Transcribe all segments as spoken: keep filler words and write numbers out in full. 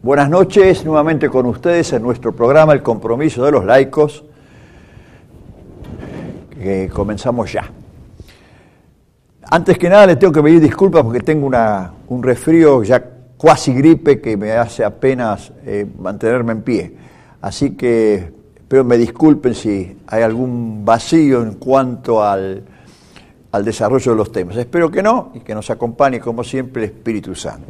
Buenas noches, nuevamente con ustedes en nuestro programa El Compromiso de los Laicos, que comenzamos ya. Antes que nada les tengo que pedir disculpas porque tengo una, un resfrío ya cuasi gripe que me hace apenas eh, mantenerme en pie. Así que espero me disculpen si hay algún vacío en cuanto al, al desarrollo de los temas. Espero que no y que nos acompañe como siempre el Espíritu Santo.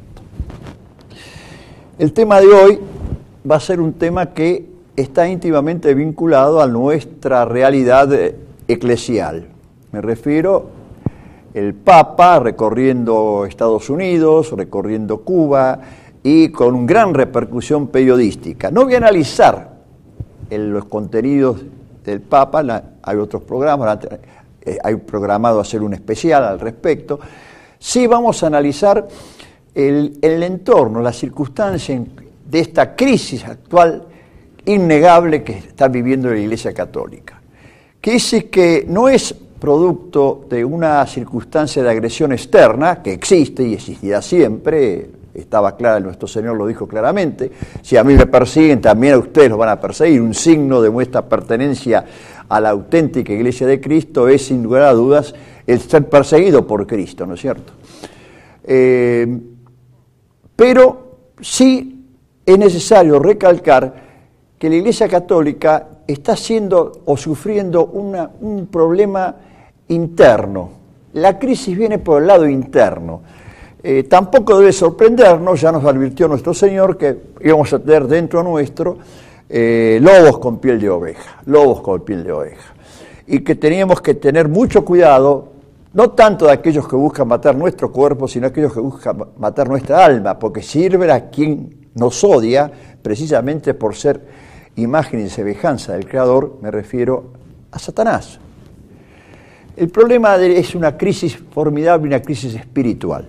El tema de hoy va a ser un tema que está íntimamente vinculado a nuestra realidad eclesial. Me refiero al Papa recorriendo Estados Unidos, recorriendo Cuba y con una gran repercusión periodística. No voy a analizar el, los contenidos del Papa, la, hay otros programas, eh, hay programado hacer un especial al respecto. Sí vamos a analizar El, el entorno, la circunstancia de esta crisis actual innegable que está viviendo la Iglesia Católica. Crisis que no es producto de una circunstancia de agresión externa, que existe y existirá siempre, estaba clara, nuestro Señor lo dijo claramente, si a mí me persiguen, también a ustedes los van a perseguir. Un signo de nuestra pertenencia a la auténtica Iglesia de Cristo es, sin lugar a dudas, el ser perseguido por Cristo, ¿no es cierto? Eh, Pero sí es necesario recalcar que la Iglesia Católica está siendo o sufriendo una, un problema interno. La crisis viene por el lado interno. Eh, tampoco debe sorprendernos, ya nos advirtió nuestro Señor, que íbamos a tener dentro nuestro eh, lobos con piel de oveja, lobos con piel de oveja. Y que teníamos que tener mucho cuidado, no tanto de aquellos que buscan matar nuestro cuerpo, sino aquellos que buscan matar nuestra alma, porque sirve a quien nos odia, precisamente por ser imagen y semejanza del Creador, me refiero a Satanás. El problema es una crisis formidable, una crisis espiritual.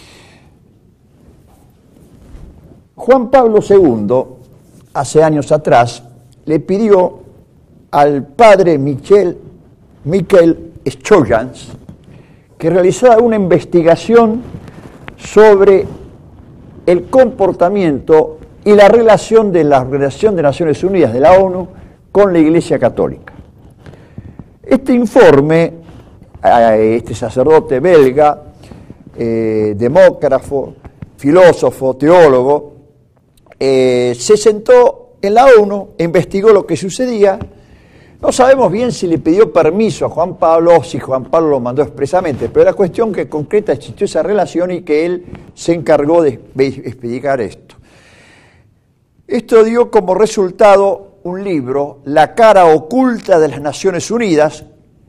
Juan Pablo segundo, hace años atrás, le pidió al padre Michael, Michael Schojans, que realizara una investigación sobre el comportamiento y la relación de la Organización de Naciones Unidas, de la ONU, con la Iglesia Católica. Este informe, este sacerdote belga, eh, demógrafo, filósofo, teólogo, eh, se sentó en la ONU e investigó lo que sucedía. No sabemos bien si le pidió permiso a Juan Pablo o si Juan Pablo lo mandó expresamente, pero la cuestión que concreta existió esa relación y que él se encargó de explicar esto. Esto dio como resultado un libro, La cara oculta de las Naciones Unidas,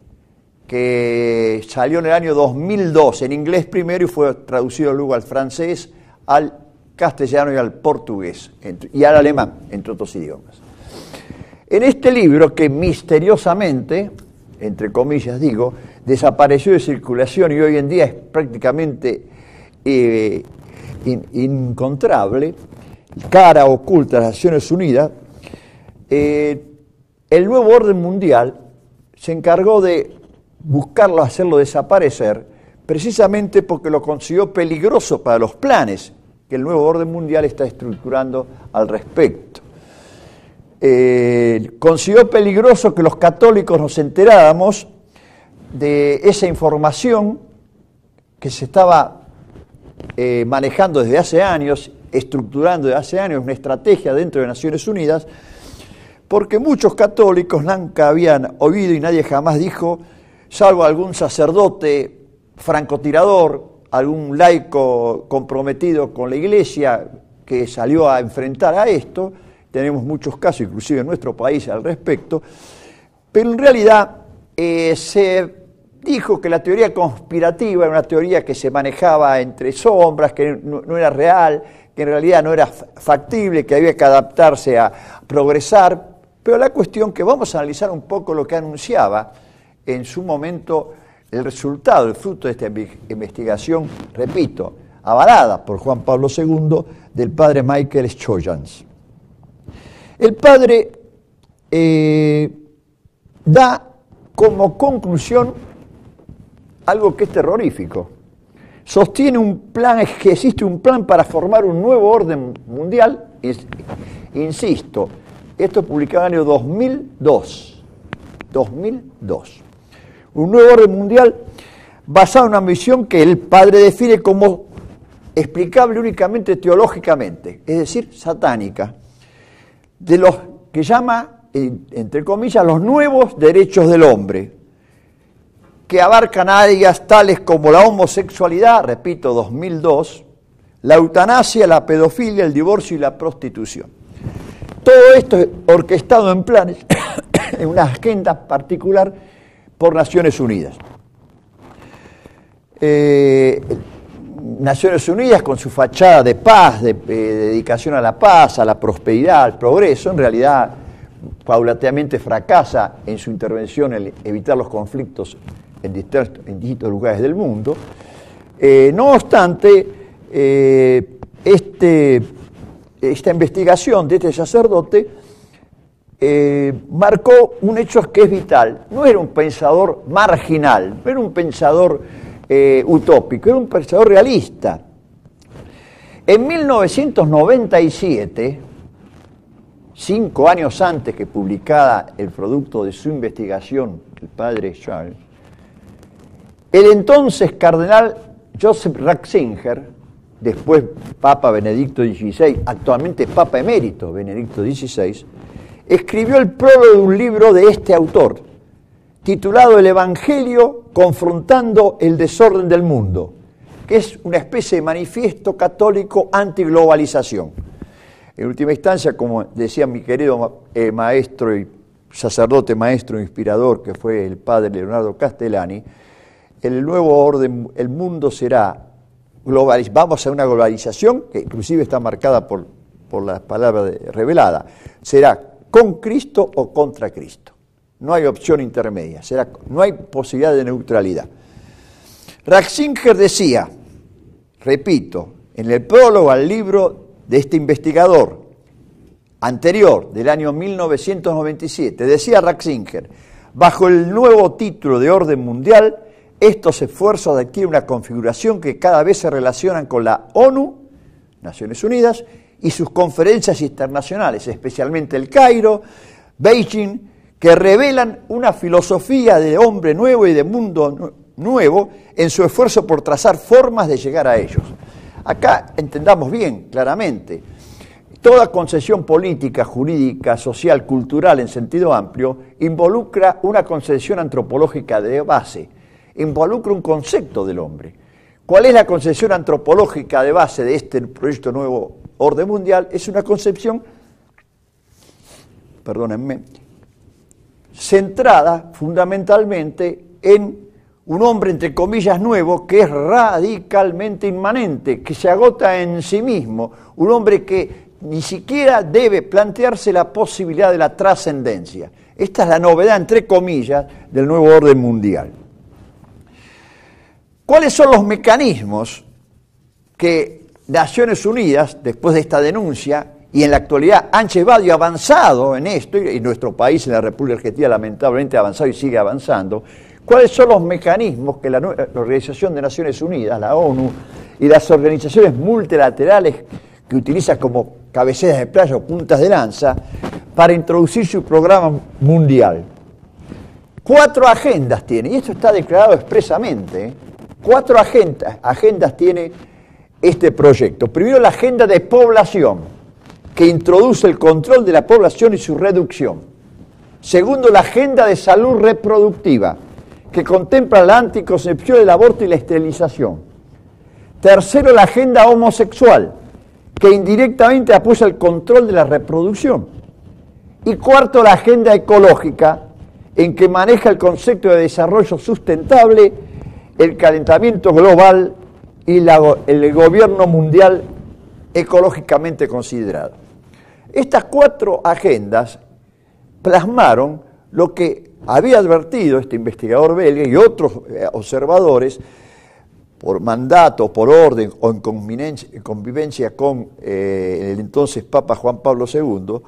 que salió en el año dos mil dos, en inglés primero y fue traducido luego al francés, al castellano y al portugués, y al alemán, entre otros idiomas. En este libro, que misteriosamente, entre comillas digo, desapareció de circulación y hoy en día es prácticamente eh, in, inencontrable, cara oculta de las Naciones Unidas, eh, el nuevo orden mundial se encargó de buscarlo, hacerlo desaparecer, precisamente porque lo consideró peligroso para los planes que el nuevo orden mundial está estructurando al respecto. Eh, consideró peligroso que los católicos nos enteráramos de esa información que se estaba eh, manejando desde hace años, estructurando desde hace años una estrategia dentro de Naciones Unidas, porque muchos católicos nunca habían oído y nadie jamás dijo, salvo algún sacerdote francotirador, algún laico comprometido con la Iglesia que salió a enfrentar a esto. Tenemos muchos casos, inclusive en nuestro país, al respecto, pero en realidad eh, se dijo que la teoría conspirativa era una teoría que se manejaba entre sombras, que no, no era real, que en realidad no era factible, que había que adaptarse a progresar, pero la cuestión que vamos a analizar un poco lo que anunciaba en su momento el resultado, el fruto de esta investigación, repito, avalada por Juan Pablo segundo, del padre Michael Schojans. El padre eh, da como conclusión algo que es terrorífico. Sostiene un plan, que existe un plan para formar un nuevo orden mundial Insisto, esto publicado en el año dos mil dos. dos mil dos. Un nuevo orden mundial basado en una visión que el padre define como explicable únicamente teológicamente, es decir, satánica, de los que llama, entre comillas, los nuevos derechos del hombre, que abarcan áreas tales como la homosexualidad, repito, dos mil dos, la eutanasia, la pedofilia, el divorcio y la prostitución. Todo esto es orquestado en planes, en una agenda particular por Naciones Unidas. Eh, Naciones Unidas, con su fachada de paz, de, de dedicación a la paz, a la prosperidad, al progreso, en realidad paulatinamente fracasa en su intervención en evitar los conflictos en distintos, en distintos lugares del mundo. Eh, no obstante, eh, este, esta investigación de este sacerdote eh, marcó un hecho que es vital. No era un pensador marginal, no era un pensador eh, utópico, era un pensador realista. En mil novecientos noventa y siete, cinco años antes que publicara el producto de su investigación, el padre Charles, el entonces cardenal Joseph Ratzinger, después Papa Benedicto dieciséis, actualmente Papa Emérito Benedicto dieciséis, escribió el prólogo de un libro de este autor, titulado El Evangelio confrontando el desorden del mundo, que es una especie de manifiesto católico antiglobalización. En última instancia, como decía mi querido eh, maestro y sacerdote maestro inspirador, que fue el padre Leonardo Castellani, el nuevo orden, el mundo será globaliz- vamos a una globalización que inclusive está marcada por, por la palabra de, revelada, será con Cristo o contra Cristo. No hay opción intermedia, será, no hay posibilidad de neutralidad. Ratzinger decía, repito, en el prólogo al libro de este investigador anterior, del año mil novecientos noventa y siete, decía Ratzinger, bajo el nuevo título de orden mundial, estos esfuerzos adquieren una configuración que cada vez se relacionan con la ONU, Naciones Unidas, y sus conferencias internacionales, especialmente el Cairo, Beijing, que revelan una filosofía de hombre nuevo y de mundo nuevo en su esfuerzo por trazar formas de llegar a ellos. Acá entendamos bien, claramente, toda concepción política, jurídica, social, cultural en sentido amplio involucra una concepción antropológica de base, involucra un concepto del hombre. ¿Cuál es la concepción antropológica de base de este proyecto nuevo orden mundial? Es una concepción, perdónenme, centrada fundamentalmente en un hombre, entre comillas, nuevo, que es radicalmente inmanente, que se agota en sí mismo, un hombre que ni siquiera debe plantearse la posibilidad de la trascendencia. Esta es la novedad, entre comillas, del nuevo orden mundial. ¿Cuáles son los mecanismos que Naciones Unidas, después de esta denuncia, y en la actualidad han llevado y avanzado en esto, y nuestro país, en la República Argentina, lamentablemente ha avanzado y sigue avanzando? ¿Cuáles son los mecanismos que la, la Organización de Naciones Unidas, la ONU, y las organizaciones multilaterales que utilizan como cabeceras de playa o puntas de lanza para introducir su programa mundial? Cuatro agendas tiene, y esto está declarado expresamente, ¿eh? Cuatro agendas, agendas tiene este proyecto. Primero, la agenda de población, que introduce el control de la población y su reducción. Segundo, la agenda de salud reproductiva, que contempla la anticoncepción, el aborto y la esterilización. Tercero, la agenda homosexual, que indirectamente apoya el control de la reproducción. Y cuarto, la agenda ecológica, en que maneja el concepto de desarrollo sustentable, el calentamiento global y la, el gobierno mundial ecológicamente considerado. Estas cuatro agendas plasmaron lo que había advertido este investigador belga y otros observadores por mandato, por orden o en convivencia con eh, el entonces Papa Juan Pablo segundo,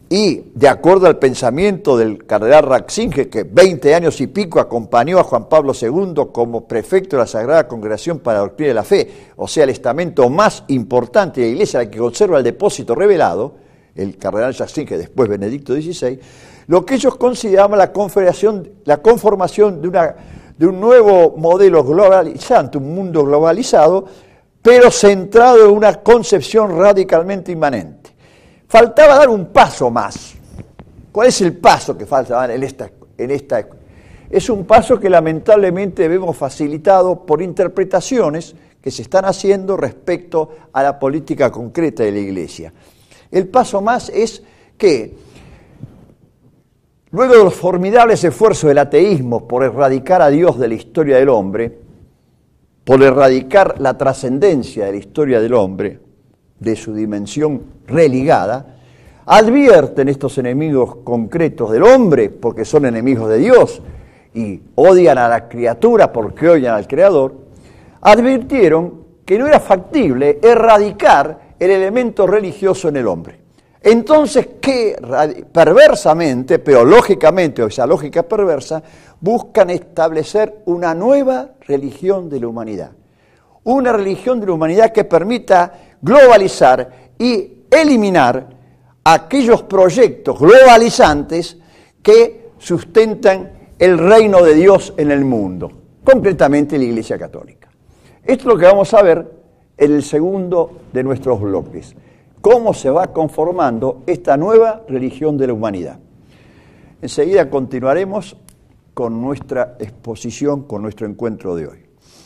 y de acuerdo al pensamiento del cardenal Ratzinger, que veinte años y pico acompañó a Juan Pablo segundo como prefecto de la Sagrada Congregación para la Doctrina de la Fe, o sea, el estamento más importante de la Iglesia, la que conserva el depósito revelado, el cardenal Ratzinger, después Benedicto dieciséis, lo que ellos consideraban la, confederación, la conformación de, una, de un nuevo modelo globalizante, un mundo globalizado, pero centrado en una concepción radicalmente inmanente. Faltaba dar un paso más. ¿Cuál es el paso que falta en esta, en esta? Es un paso que lamentablemente vemos facilitado por interpretaciones que se están haciendo respecto a la política concreta de la Iglesia. El paso más es que, luego de los formidables esfuerzos del ateísmo por erradicar a Dios de la historia del hombre, por erradicar la trascendencia de la historia del hombre, de su dimensión religada, advierten estos enemigos concretos del hombre, porque son enemigos de Dios, y odian a la criatura porque odian al Creador, advirtieron que no era factible erradicar el elemento religioso en el hombre. Entonces, que perversamente, pero lógicamente, o esa lógica perversa, buscan establecer una nueva religión de la humanidad. Una religión de la humanidad que permita globalizar y eliminar aquellos proyectos globalizantes que sustentan el reino de Dios en el mundo, concretamente la Iglesia Católica. Esto es lo que vamos a ver en el segundo de nuestros bloques, cómo se va conformando esta nueva religión de la humanidad. Enseguida continuaremos con nuestra exposición, con nuestro encuentro de hoy.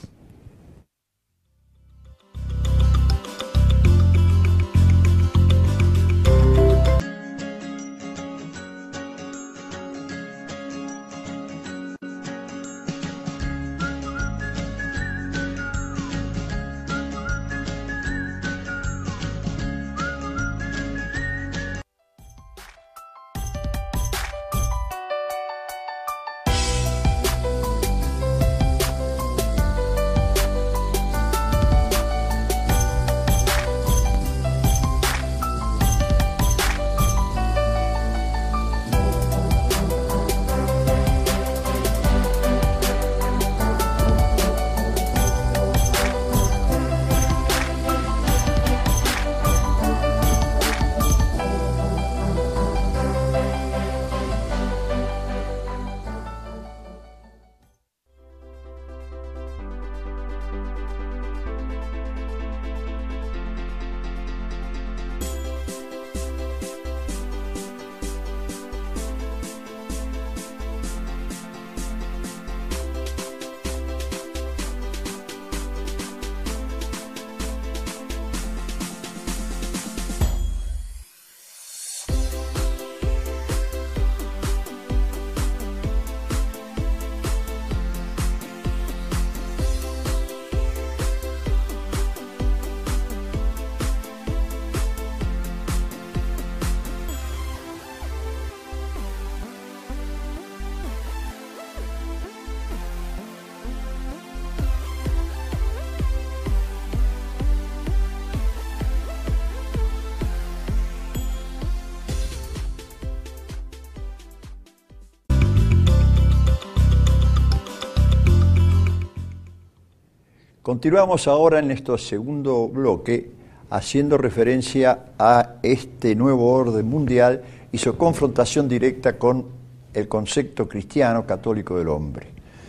Continuamos ahora en nuestro segundo bloque haciendo referencia a este nuevo orden mundial y su confrontación directa con el concepto cristiano católico del hombre.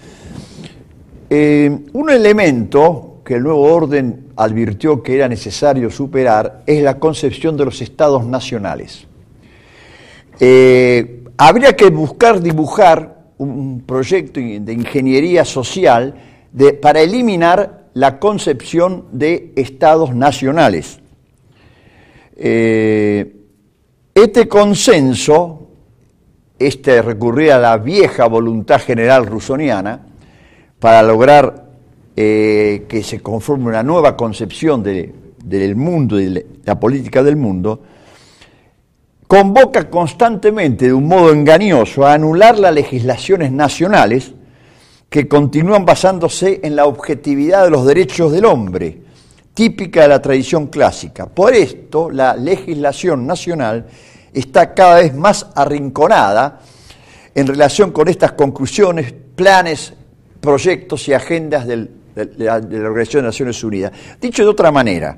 Eh, un elemento que el nuevo orden advirtió que era necesario superar es la concepción de los estados nacionales. Eh, habría que buscar dibujar un proyecto de ingeniería social de, para eliminar la concepción de estados nacionales. Eh, este consenso, este recurrir a la vieja voluntad general rusoniana para lograr eh, que se conforme una nueva concepción de, del mundo y de la política del mundo, convoca constantemente de un modo engañoso a anular las legislaciones nacionales que continúan basándose en la objetividad de los derechos del hombre, típica de la tradición clásica. Por esto, la legislación nacional está cada vez más arrinconada en relación con estas conclusiones, planes, proyectos y agendas del, de, la, de la Organización de Naciones Unidas. Dicho de otra manera,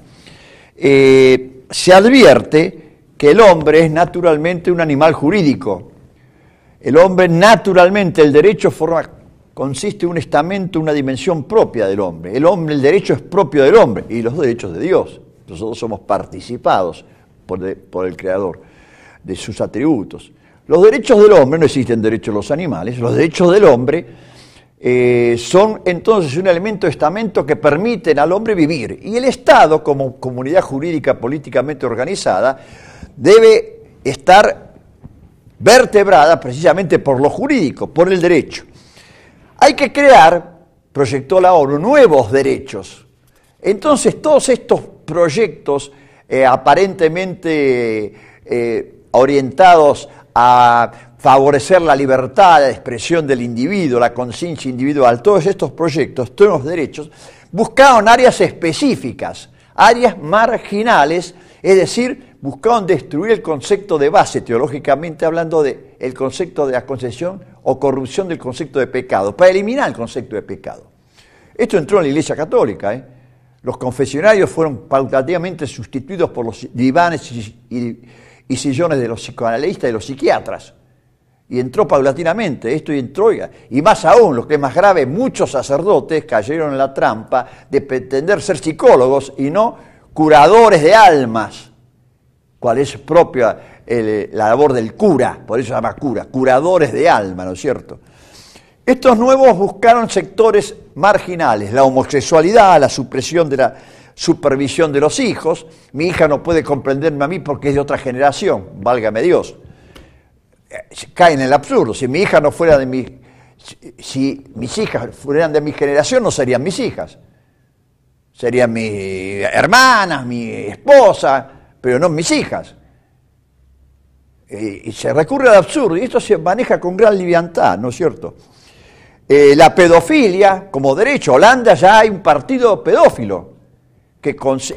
eh, se advierte que el hombre es naturalmente un animal jurídico. El hombre naturalmente, el derecho forma, consiste en un estamento, una dimensión propia del hombre. El hombre, el derecho es propio del hombre y los derechos de Dios. Nosotros somos participados por, de, por el Creador de sus atributos. Los derechos del hombre, no existen derechos de los animales, los derechos del hombre eh, son entonces un elemento de estamento que permiten al hombre vivir. Y el Estado, como comunidad jurídica políticamente organizada, debe estar vertebrada precisamente por lo jurídico, por el derecho. Hay que crear, proyectó la ONU, nuevos derechos. Entonces todos estos proyectos eh, aparentemente eh, orientados a favorecer la libertad de expresión del individuo, la conciencia individual, todos estos proyectos, todos los derechos, buscaban áreas específicas, áreas marginales, es decir, buscaban destruir el concepto de base, teológicamente hablando, de el concepto de la concesión o corrupción del concepto de pecado, para eliminar el concepto de pecado. Esto entró en la Iglesia Católica, ¿eh? Los confesionarios fueron paulatinamente sustituidos por los divanes y, y, y sillones de los psicoanalistas y los psiquiatras. Y entró paulatinamente, esto y entró, y más aún, lo que es más grave, muchos sacerdotes cayeron en la trampa de pretender ser psicólogos y no curadores de almas, cual es propia el, la labor del cura, por eso se llama cura, curadores de alma, ¿no es cierto? Estos nuevos buscaron sectores marginales, la homosexualidad, la supresión de la supervisión de los hijos. Mi hija no puede comprenderme a mí porque es de otra generación, válgame Dios. Caen en el absurdo. Si mi hija no fuera de mi, si, si mis hijas fueran de mi generación, no serían mis hijas. Serían mis hermanas, mi esposa, pero no mis hijas. Y, y se recurre al absurdo, y esto se maneja con gran liviandad, ¿no es cierto? Eh, la pedofilia como derecho. Holanda ya hay un partido pedófilo que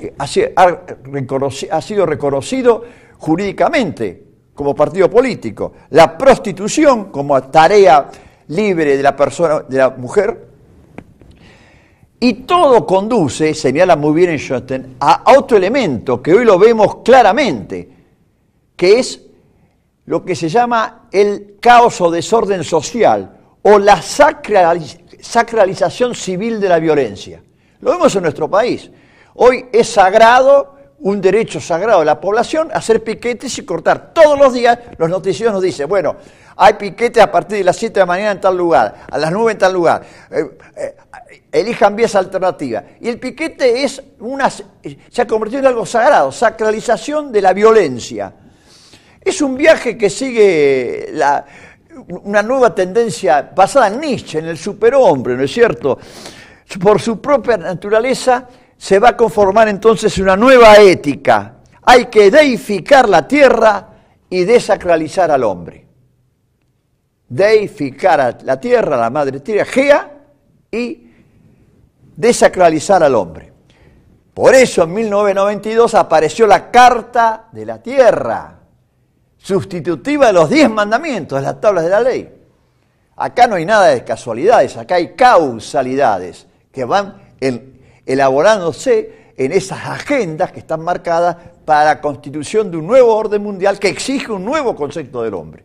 ha sido reconocido jurídicamente como partido político. La prostitución como tarea libre de la persona, de la mujer. Y todo conduce, señala muy bien Schoenstein, a otro elemento que hoy lo vemos claramente, que es lo que se llama el caos o desorden social, o la sacraliz- sacralización civil de la violencia. Lo vemos en nuestro país. Hoy es sagrado, un derecho sagrado de la población, hacer piquetes y cortar. Todos los días los noticieros nos dicen, bueno, hay piquetes a partir de las siete de la mañana en tal lugar, a las nueve en tal lugar, eh, eh, elijan vías alternativas. Y el piquete es una, se ha convertido en algo sagrado, sacralización de la violencia. Es un viaje que sigue la... una nueva tendencia basada en Nietzsche, en el superhombre, ¿no es cierto? Por su propia naturaleza se va a conformar entonces una nueva ética. Hay que deificar la tierra y desacralizar al hombre. Deificar a la tierra, la madre tierra, Gea, y desacralizar al hombre. Por eso en mil novecientos noventa y dos apareció la Carta de la Tierra, sustitutiva de los diez mandamientos, de las tablas de la ley. Acá no hay nada de casualidades, acá hay causalidades que van en, elaborándose en esas agendas que están marcadas para la constitución de un nuevo orden mundial que exige un nuevo concepto del hombre.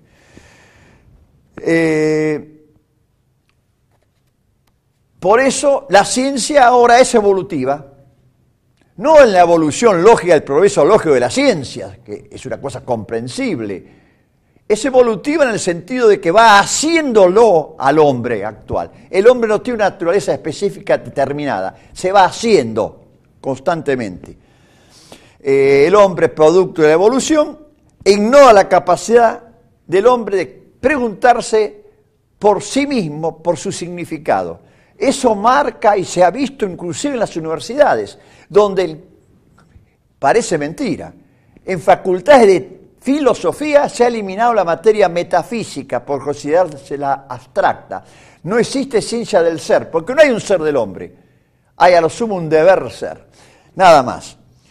Eh, por eso la ciencia ahora es evolutiva, no en la evolución lógica, el progreso lógico de la ciencia, que es una cosa comprensible, es evolutiva en el sentido de que va haciéndolo al hombre actual. El hombre no tiene una naturaleza específica determinada, se va haciendo constantemente. Eh, el hombre, producto de la evolución, ignora la capacidad del hombre de preguntarse por sí mismo, por su significado. Eso marca y se ha visto inclusive en las universidades, donde el, parece mentira, en facultades de filosofía se ha eliminado la materia metafísica por considerársela abstracta. No existe ciencia del ser, porque no hay un ser del hombre, hay a lo sumo un deber ser, nada más.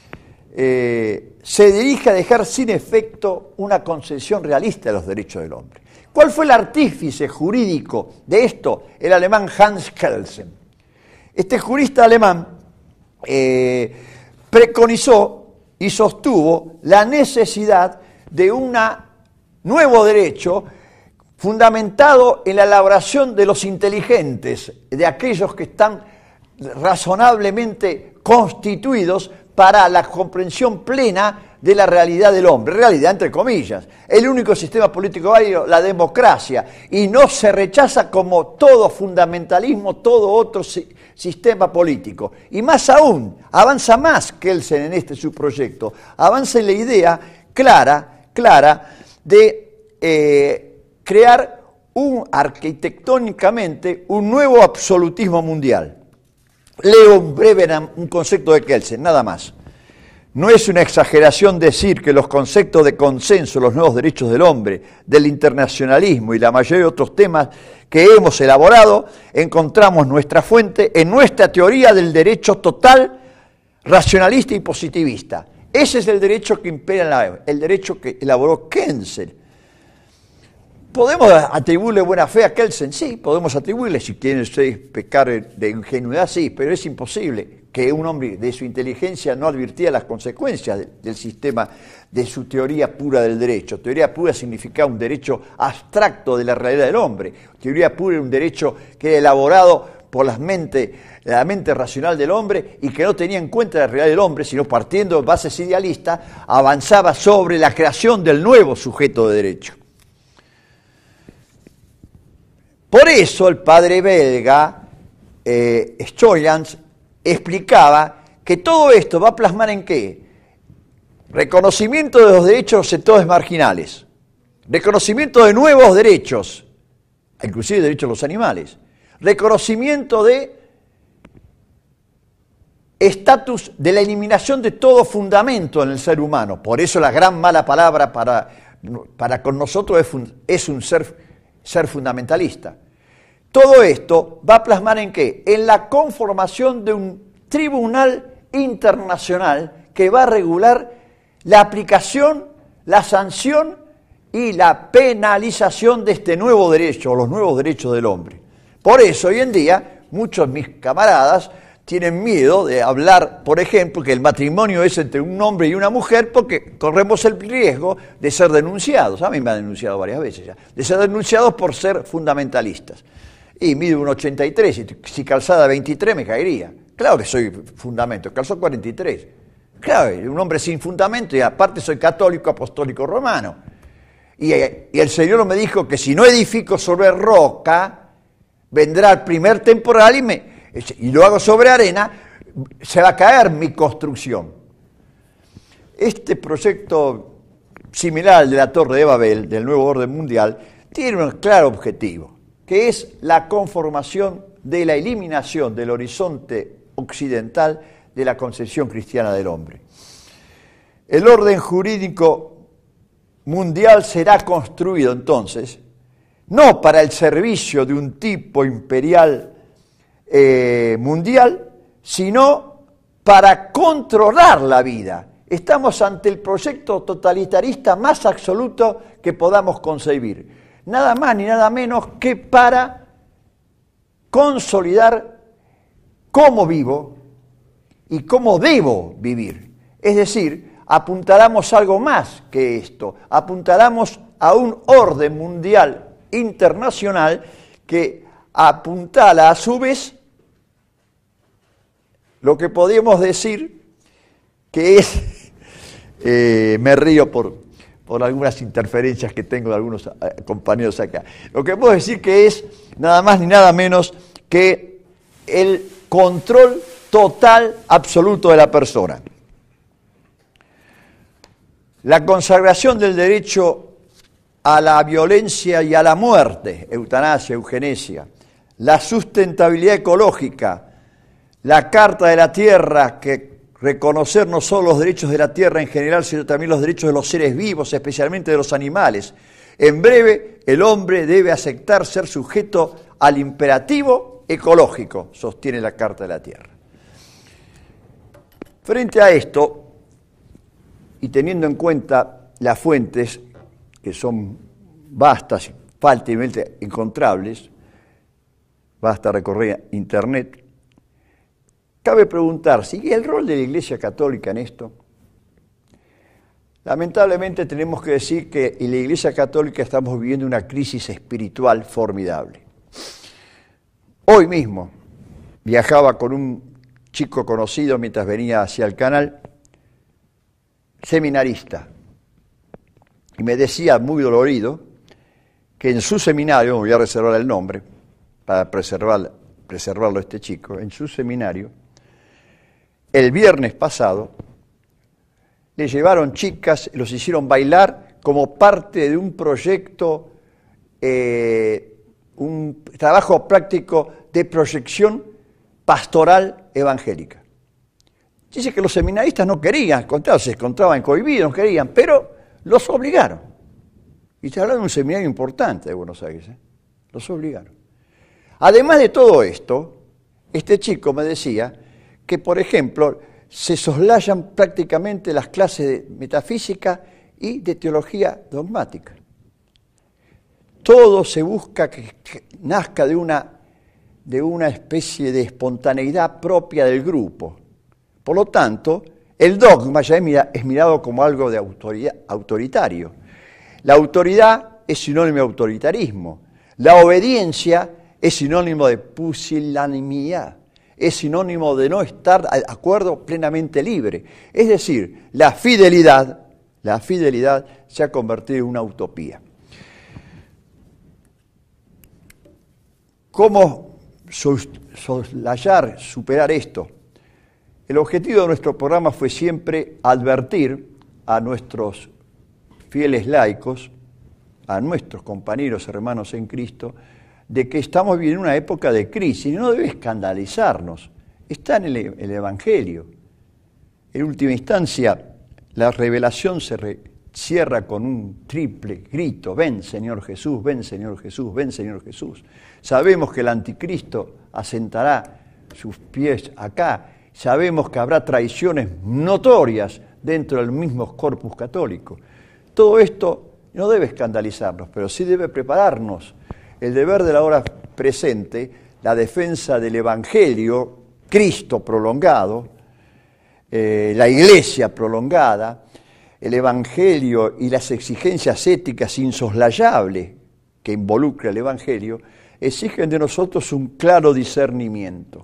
eh, se dirige a dejar sin efecto una concepción realista de los derechos del hombre. ¿Cuál fue el artífice jurídico de esto? El alemán Hans Kelsen. Este jurista alemán eh, preconizó y sostuvo la necesidad de un nuevo derecho fundamentado en la elaboración de los inteligentes, de aquellos que están razonablemente constituidos para la comprensión plena de la realidad del hombre, realidad entre comillas. El único sistema político válido, la democracia, y no se rechaza como todo fundamentalismo, todo otro si, sistema político. Y más aún, avanza más Kelsen en este su proyecto, avanza en la idea clara, clara de eh, crear un, arquitectónicamente un nuevo absolutismo mundial. Leo un breve un concepto de Kelsen, nada más. No es una exageración decir que los conceptos de consenso, los nuevos derechos del hombre, del internacionalismo y la mayoría de otros temas que hemos elaborado, encontramos nuestra fuente en nuestra teoría del derecho total, racionalista y positivista. Ese es el derecho que impera en la, el derecho que elaboró Kelsen. ¿Podemos atribuirle buena fe a Kelsen? Sí, podemos atribuirle, si quieren ustedes pecar de ingenuidad, sí, pero es imposible que un hombre de su inteligencia no advirtiera las consecuencias de, del sistema, de su teoría pura del derecho. Teoría pura significa un derecho abstracto de la realidad del hombre. Teoría pura es un derecho que era elaborado por las mente, la mente racional del hombre y que no tenía en cuenta la realidad del hombre, sino partiendo de bases idealistas, avanzaba sobre la creación del nuevo sujeto de derecho. Por eso el padre belga, eh, Stoyans, explicaba que todo esto va a plasmar en qué? Reconocimiento de los derechos de los sectores marginales, reconocimiento de nuevos derechos, inclusive derechos de los animales, reconocimiento de estatus de la eliminación de todo fundamento en el ser humano. Por eso la gran mala palabra para, para con nosotros es un, es un ser, ser fundamentalista. Todo esto va a plasmar en qué? En la conformación de un tribunal internacional que va a regular la aplicación, la sanción y la penalización de este nuevo derecho, o los nuevos derechos del hombre. Por eso hoy en día muchos de mis camaradas tienen miedo de hablar, por ejemplo, que el matrimonio es entre un hombre y una mujer porque corremos el riesgo de ser denunciados. A mí me han denunciado varias veces ya, de ser denunciados por ser fundamentalistas. Y mido un ochenta y tres, y si calzada veintitrés me caería. Claro que soy fundamento, calzo cuarenta y tres. Claro, un hombre sin fundamento y aparte soy católico, apostólico romano. Y, y el Señor me dijo que si no edifico sobre roca, vendrá el primer temporal y, me, y lo hago sobre arena, se va a caer mi construcción. Este proyecto similar al de la Torre de Babel, del nuevo orden mundial, tiene un claro objetivo, que es la conformación de la eliminación del horizonte occidental de la concepción cristiana del hombre. El orden jurídico mundial será construido entonces, no para el servicio de un tipo imperial eh, mundial, sino para controlar la vida. Estamos ante el proyecto totalitarista más absoluto que podamos concebir. Nada más ni nada menos que para consolidar cómo vivo y cómo debo vivir. Es decir, apuntaremos algo más que esto, apuntaremos a un orden mundial internacional que apuntala a su vez lo que podríamos decir que es, eh, me río por... por algunas interferencias que tengo de algunos eh, compañeros acá. Lo que puedo decir que es nada más ni nada menos que el control total, absoluto de la persona. La consagración del derecho a la violencia y a la muerte, eutanasia, eugenesia, la sustentabilidad ecológica, la Carta de la Tierra que reconocer no solo los derechos de la tierra en general, sino también los derechos de los seres vivos, especialmente de los animales. En breve, el hombre debe aceptar ser sujeto al imperativo ecológico, sostiene la Carta de la Tierra. Frente a esto, y teniendo en cuenta las fuentes, que son vastas y fácilmente encontrables, basta recorrer Internet, cabe preguntar, ¿sigue el rol de la Iglesia Católica en esto? Lamentablemente tenemos que decir que en la Iglesia Católica estamos viviendo una crisis espiritual formidable. Hoy mismo viajaba con un chico conocido mientras venía hacia el canal, seminarista, y me decía muy dolorido que en su seminario, me voy a reservar el nombre para preservar, preservarlo a este chico, en su seminario, el viernes pasado, le llevaron chicas, los hicieron bailar como parte de un proyecto, eh, un trabajo práctico de proyección pastoral evangélica. Dice que los seminaristas no querían, se encontraban cohibidos, no querían, pero los obligaron. Y se habla de un seminario importante de Buenos Aires, ¿eh? Los obligaron. Además de todo esto, este chico me decía que, por ejemplo, se soslayan prácticamente las clases de metafísica y de teología dogmática. Todo se busca que, que nazca de una, de una especie de espontaneidad propia del grupo. Por lo tanto, el dogma ya es, mira, es mirado como algo de autoridad, autoritario. La autoridad es sinónimo de autoritarismo. La obediencia es sinónimo de pusilanimidad. Es sinónimo de no estar de acuerdo plenamente libre. Es decir, la fidelidad, la fidelidad se ha convertido en una utopía. ¿Cómo soslayar, superar esto? El objetivo de nuestro programa fue siempre advertir a nuestros fieles laicos, a nuestros compañeros hermanos en Cristo, de que estamos viviendo una época de crisis y no debe escandalizarnos. Está en el, el Evangelio. En última instancia, la revelación se re, cierra con un triple grito: ven Señor Jesús, ven Señor Jesús, ven Señor Jesús. Sabemos que el anticristo asentará sus pies acá. Sabemos que habrá traiciones notorias dentro del mismo corpus católico. Todo esto no debe escandalizarnos, pero sí debe prepararnos. El deber de la hora presente, la defensa del Evangelio, Cristo prolongado, eh, la Iglesia prolongada, el Evangelio y las exigencias éticas insoslayables que involucra el Evangelio, exigen de nosotros un claro discernimiento.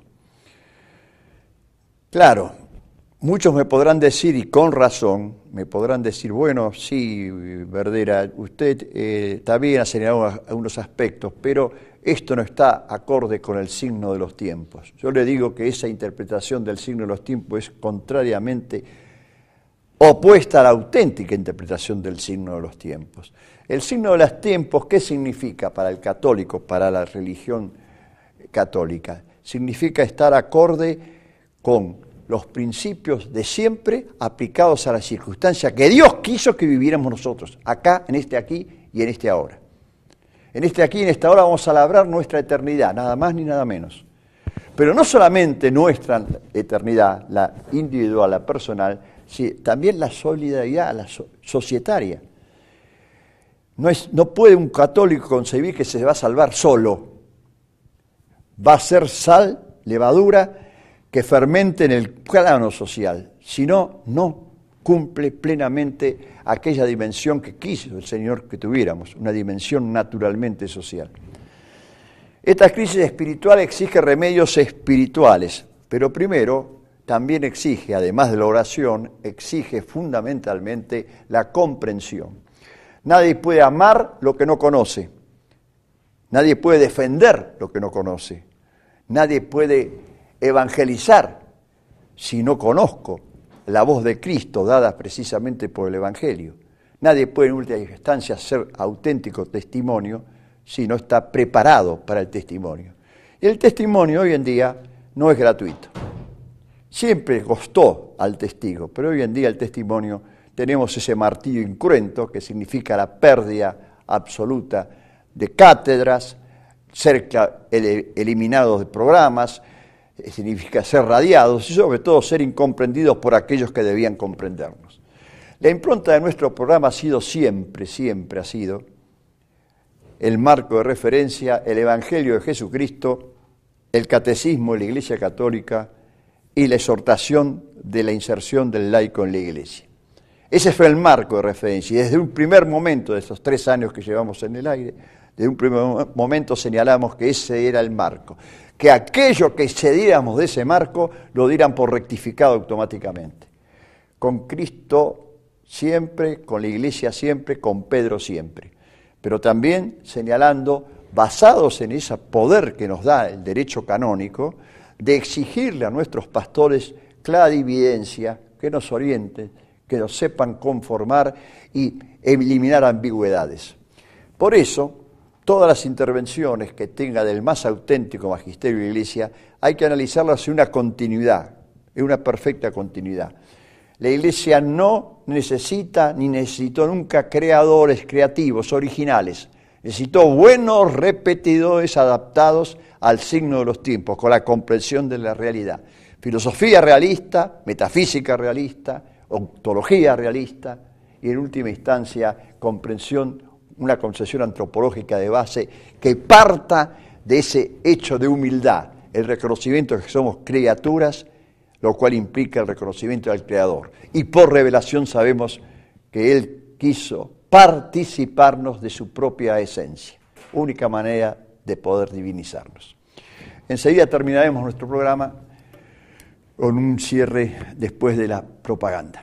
Claro, muchos me podrán decir, y con razón, me podrán decir, bueno, sí, Verdera, usted eh, está bien, ha señalado algunos aspectos, pero esto no está acorde con el signo de los tiempos. Yo le digo que esa interpretación del signo de los tiempos es contrariamente opuesta a la auténtica interpretación del signo de los tiempos. El signo de los tiempos, ¿qué significa para el católico, para la religión católica? Significa estar acorde con los principios de siempre aplicados a la circunstancia que Dios quiso que viviéramos nosotros, acá, en este aquí y en este ahora. En este aquí y en esta hora vamos a labrar nuestra eternidad, nada más ni nada menos. Pero no solamente nuestra eternidad, la individual, la personal, sino también la solidaridad, la so- societaria. No, es, no puede un católico concebir que se va a salvar solo. Va a ser sal, levadura, que fermente en el plano social, si no, no cumple plenamente aquella dimensión que quiso el Señor que tuviéramos, una dimensión naturalmente social. Esta crisis espiritual exige remedios espirituales, pero primero también exige, además de la oración, exige fundamentalmente la comprensión. Nadie puede amar lo que no conoce, nadie puede defender lo que no conoce, nadie puede evangelizar si no conozco la voz de Cristo dada precisamente por el Evangelio. Nadie puede en última instancia ser auténtico testimonio si no está preparado para el testimonio. Y el testimonio hoy en día no es gratuito. Siempre costó al testigo, pero hoy en día el testimonio tenemos ese martillo incruento que significa la pérdida absoluta de cátedras, ser eliminados de programas, significa ser radiados y sobre todo ser incomprendidos por aquellos que debían comprendernos. La impronta de nuestro programa ha sido siempre, siempre ha sido el marco de referencia, el Evangelio de Jesucristo, el Catecismo de la Iglesia Católica y la exhortación de la inserción del laico en la Iglesia. Ese fue el marco de referencia y desde un primer momento de estos tres años que llevamos en el aire, desde un primer momento señalamos que ese era el marco, que aquello que excediéramos de ese marco lo dieran por rectificado automáticamente. Con Cristo siempre, con la Iglesia siempre, con Pedro siempre, pero también señalando, basados en ese poder que nos da el derecho canónico, de exigirle a nuestros pastores clarividencia, que nos orienten, que nos sepan conformar y eliminar ambigüedades. Por eso, todas las intervenciones que tenga del más auténtico magisterio de la Iglesia hay que analizarlas en una continuidad, en una perfecta continuidad. La Iglesia no necesita ni necesitó nunca creadores creativos, originales. Necesitó buenos repetidores adaptados al signo de los tiempos, con la comprensión de la realidad. Filosofía realista, metafísica realista, ontología realista y en última instancia comprensión, una concepción antropológica de base que parta de ese hecho de humildad, el reconocimiento de que somos criaturas, lo cual implica el reconocimiento del Creador. Y por revelación sabemos que Él quiso participarnos de su propia esencia, única manera de poder divinizarnos. Enseguida terminaremos nuestro programa con un cierre después de la propaganda.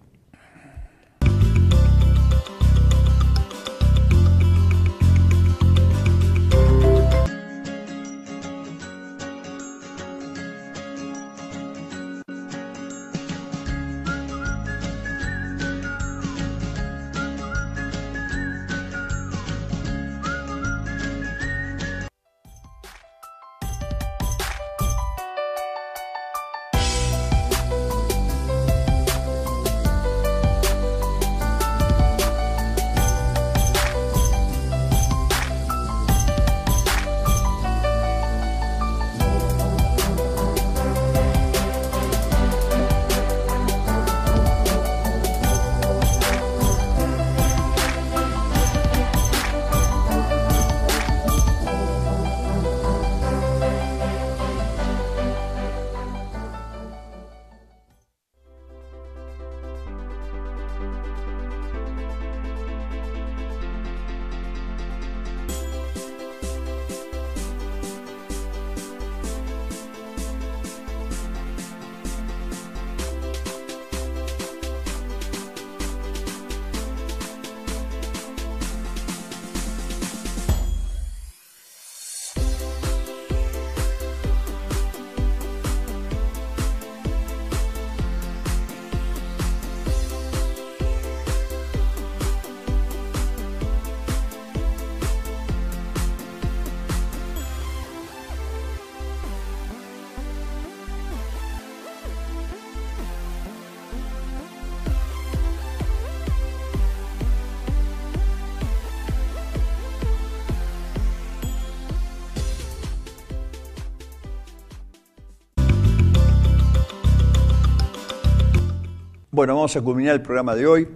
Bueno, vamos a culminar el programa de hoy.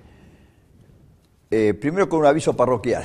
Eh, primero con un aviso parroquial.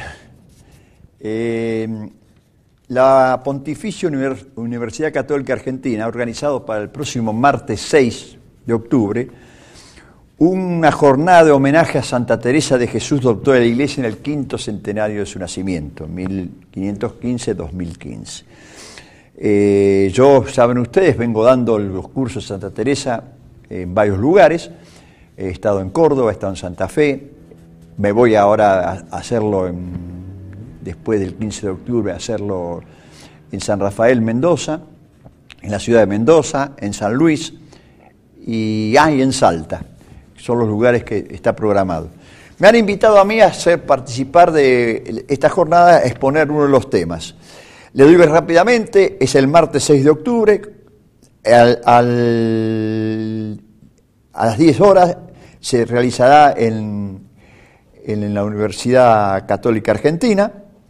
Eh, la Pontificia Univers- Universidad Católica Argentina ha organizado para el próximo martes seis de octubre una jornada de homenaje a Santa Teresa de Jesús, doctora de la Iglesia, en el quinto centenario de su nacimiento, mil quinientos quince a dos mil quince. Eh, yo, saben ustedes, vengo dando los cursos de Santa Teresa en varios lugares. He estado en Córdoba, he estado en Santa Fe. Me voy ahora a hacerlo en, después del quince de octubre, a hacerlo en San Rafael, Mendoza, en la ciudad de Mendoza, en San Luis y, ah, y en Salta. Son los lugares que está programado. Me han invitado a mí a hacer participar de esta jornada, a exponer uno de los temas. Le digo rápidamente, es el martes seis de octubre, al, al, a las diez horas se realizará en, en la Universidad Católica Argentina.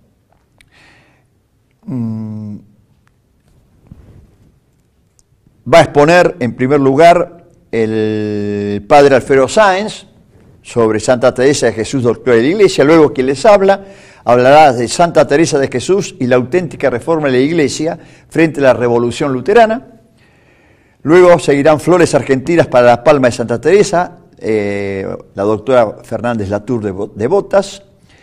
Mm, va a exponer en primer lugar el padre Alfredo Sáenz, sobre Santa Teresa de Jesús, doctora de la Iglesia. Luego quien les habla, hablará de Santa Teresa de Jesús y la auténtica reforma de la Iglesia frente a la Revolución Luterana. Luego seguirán Flores Argentinas para la Palma de Santa Teresa, eh, la doctora Fernández Latour de, de Botas.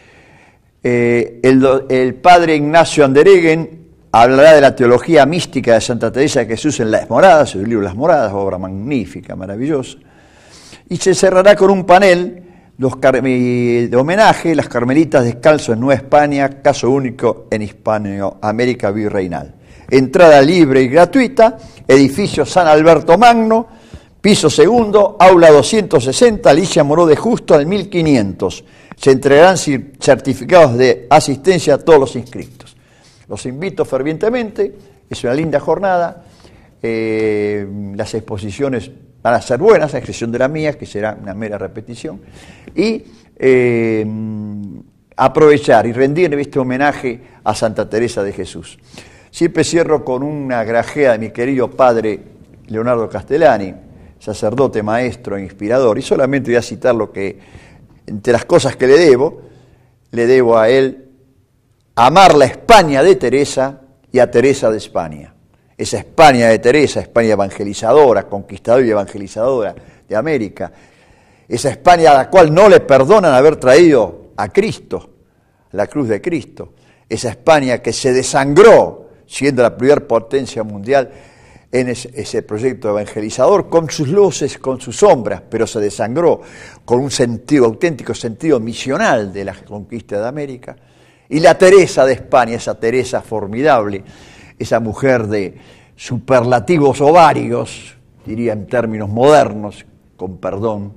Eh, el, el padre Ignacio Andereguen hablará de la teología mística de Santa Teresa de Jesús en Las Moradas, su libro Las Moradas, obra magnífica, maravillosa. Y se cerrará con un panel los de homenaje, las Carmelitas Descalzos en Nueva España, caso único en Hispanoamérica virreinal. Entrada libre y gratuita, edificio San Alberto Magno, piso segundo, aula doscientos sesenta, Alicia Moró de Justo al mil quinientos. Se entregarán certificados de asistencia a todos los inscritos. Los invito fervientemente, es una linda jornada, eh, las exposiciones van a ser buenas, a excepción de la mía, que será una mera repetición, y eh, aprovechar y rendir este homenaje a Santa Teresa de Jesús. Siempre cierro con una grajea de mi querido padre Leonardo Castellani, sacerdote, maestro e inspirador, y solamente voy a citar lo que, entre las cosas que le debo, le debo a él amar la España de Teresa y a Teresa de España. Esa España de Teresa, España evangelizadora, conquistadora y evangelizadora de América, esa España a la cual no le perdonan haber traído a Cristo, la cruz de Cristo, esa España que se desangró siendo la primera potencia mundial en ese, ese proyecto evangelizador, con sus luces, con sus sombras, pero se desangró con un sentido, auténtico sentido misional de la conquista de América. Y la Teresa de España, esa Teresa formidable, esa mujer de superlativos ovarios, diría en términos modernos, con perdón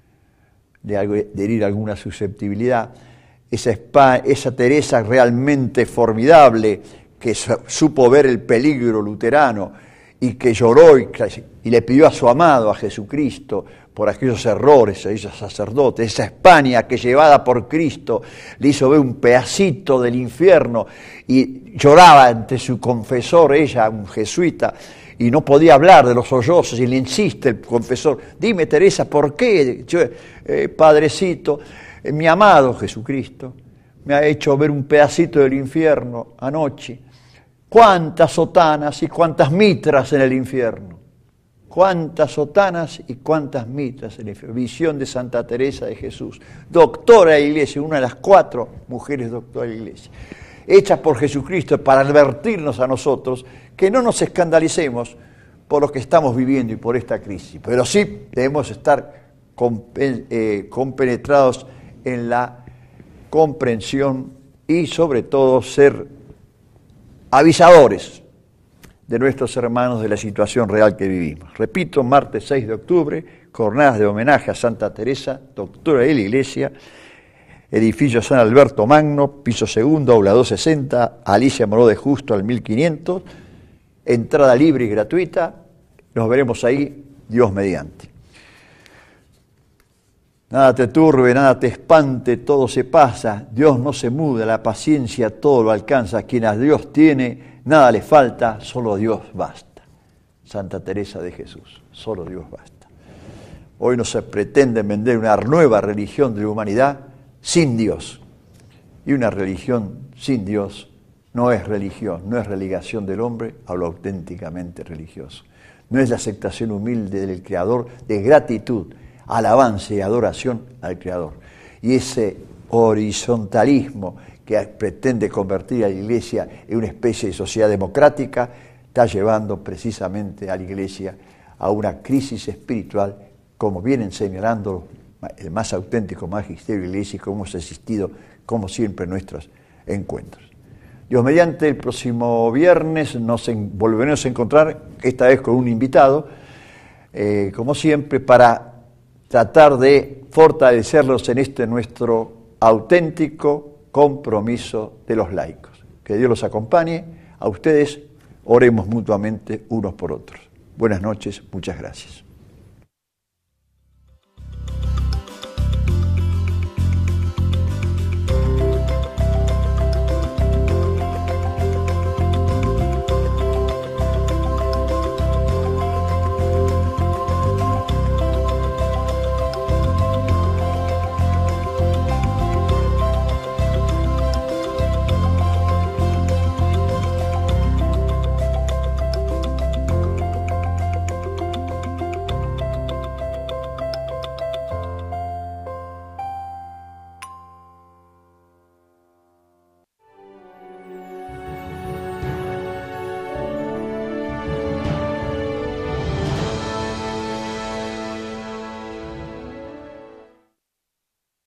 de, de herir alguna susceptibilidad, esa, España, esa Teresa realmente formidable que supo ver el peligro luterano y que lloró y, y le pidió a su amado, a Jesucristo, por aquellos errores, a esos sacerdotes, esa España que llevada por Cristo le hizo ver un pedacito del infierno y lloraba ante su confesor, ella, un jesuita, y no podía hablar de los sollozos, y le insiste el confesor, dime Teresa, ¿por qué? Yo, eh, Padrecito, eh, mi amado Jesucristo me ha hecho ver un pedacito del infierno anoche. ¿Cuántas sotanas y cuántas mitras en el infierno? Cuántas sotanas y cuántas mitras en el infierno. Visión de Santa Teresa de Jesús, doctora de la Iglesia, una de las cuatro mujeres doctoras de la Iglesia, hecha por Jesucristo para advertirnos a nosotros que no nos escandalicemos por lo que estamos viviendo y por esta crisis, pero sí debemos estar compenetrados en la comprensión y sobre todo ser avisadores de nuestros hermanos de la situación real que vivimos. Repito, martes seis de octubre, jornadas de homenaje a Santa Teresa, doctora de la Iglesia, edificio San Alberto Magno, piso segundo, aula doscientos sesenta, Alicia Moró de Justo al mil quinientos, entrada libre y gratuita, nos veremos ahí, Dios mediante. Nada te turbe, nada te espante, todo se pasa, Dios no se muda, la paciencia todo lo alcanza, quien a Dios tiene, nada le falta, solo Dios basta. Santa Teresa de Jesús, solo Dios basta. Hoy no se pretende vender una nueva religión de la humanidad sin Dios, y una religión sin Dios no es religión, no es relegación del hombre a lo auténticamente religioso, no es la aceptación humilde del Creador de gratitud, alabanza y adoración al Creador. Y ese horizontalismo que pretende convertir a la Iglesia en una especie de sociedad democrática está llevando precisamente a la Iglesia a una crisis espiritual, como vienen señalando el más auténtico magisterio de la Iglesia y como hemos asistido, como siempre, en nuestros encuentros. Dios mediante, el próximo viernes nos en, volveremos a encontrar, esta vez con un invitado, eh, como siempre, para tratar de fortalecerlos en este nuestro auténtico compromiso de los laicos. Que Dios los acompañe, a ustedes oremos mutuamente unos por otros. Buenas noches, muchas gracias.